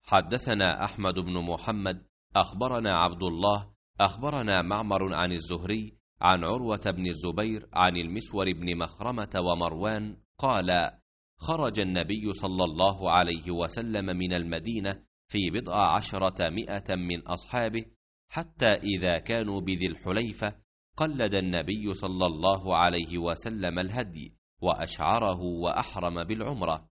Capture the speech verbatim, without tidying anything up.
حدثنا أحمد بن محمد أخبرنا عبد الله أخبرنا معمر عن الزهري عن عروة بن الزبير عن المسور بن مخرمة ومروان قال: خرج النبي صلى الله عليه وسلم من المدينة في بضع عشرة مئة من أصحابه، حتى إذا كانوا بذي الحليفة قلد النبي صلى الله عليه وسلم الهدي وأشعره وأحرم بالعمرة،